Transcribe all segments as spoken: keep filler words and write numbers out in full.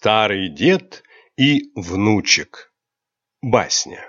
Старый дед и внучек. Басня.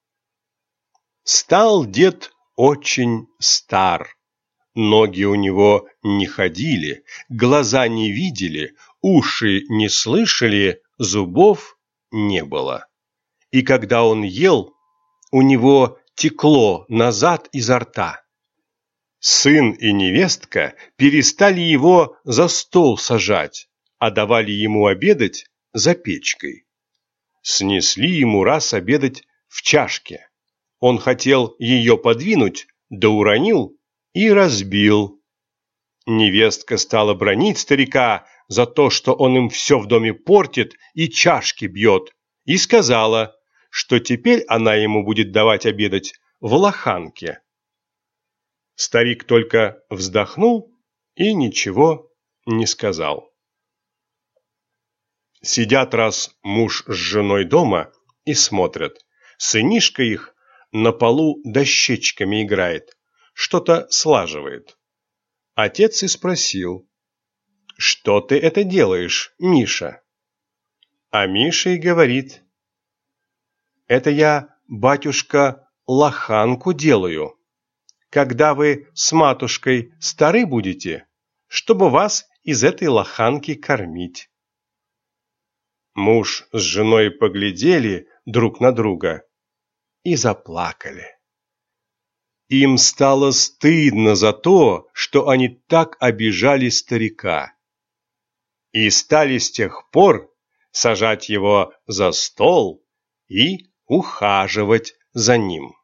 Стал дед очень стар. Ноги у него не ходили, глаза не видели, уши не слышали, зубов не было. И когда он ел, у него текло назад изо рта. Сын и невестка перестали его за стол сажать, а давали ему обедать за печкой. Снесли ему раз обедать в чашке. Он хотел ее подвинуть, да уронил и разбил. Невестка стала бранить старика за то, что он им все в доме портит и чашки бьет, и сказала, что теперь она ему будет давать обедать в лоханке. Старик только вздохнул и ничего не сказал. Сидят раз муж с женой дома и смотрят. Сынишка их на полу дощечками играет, что-то слаживает. Отец и спросил: «Что ты это делаешь, Миша?» А Миша и говорит: «Это я, батюшка, лоханку делаю. Когда вы с матушкой стары будете, чтобы вас из этой лоханки кормить». Муж с женой поглядели друг на друга и заплакали. Им стало стыдно за то, что они так обижали старика. И стали с тех пор сажать его за стол и ухаживать за ним.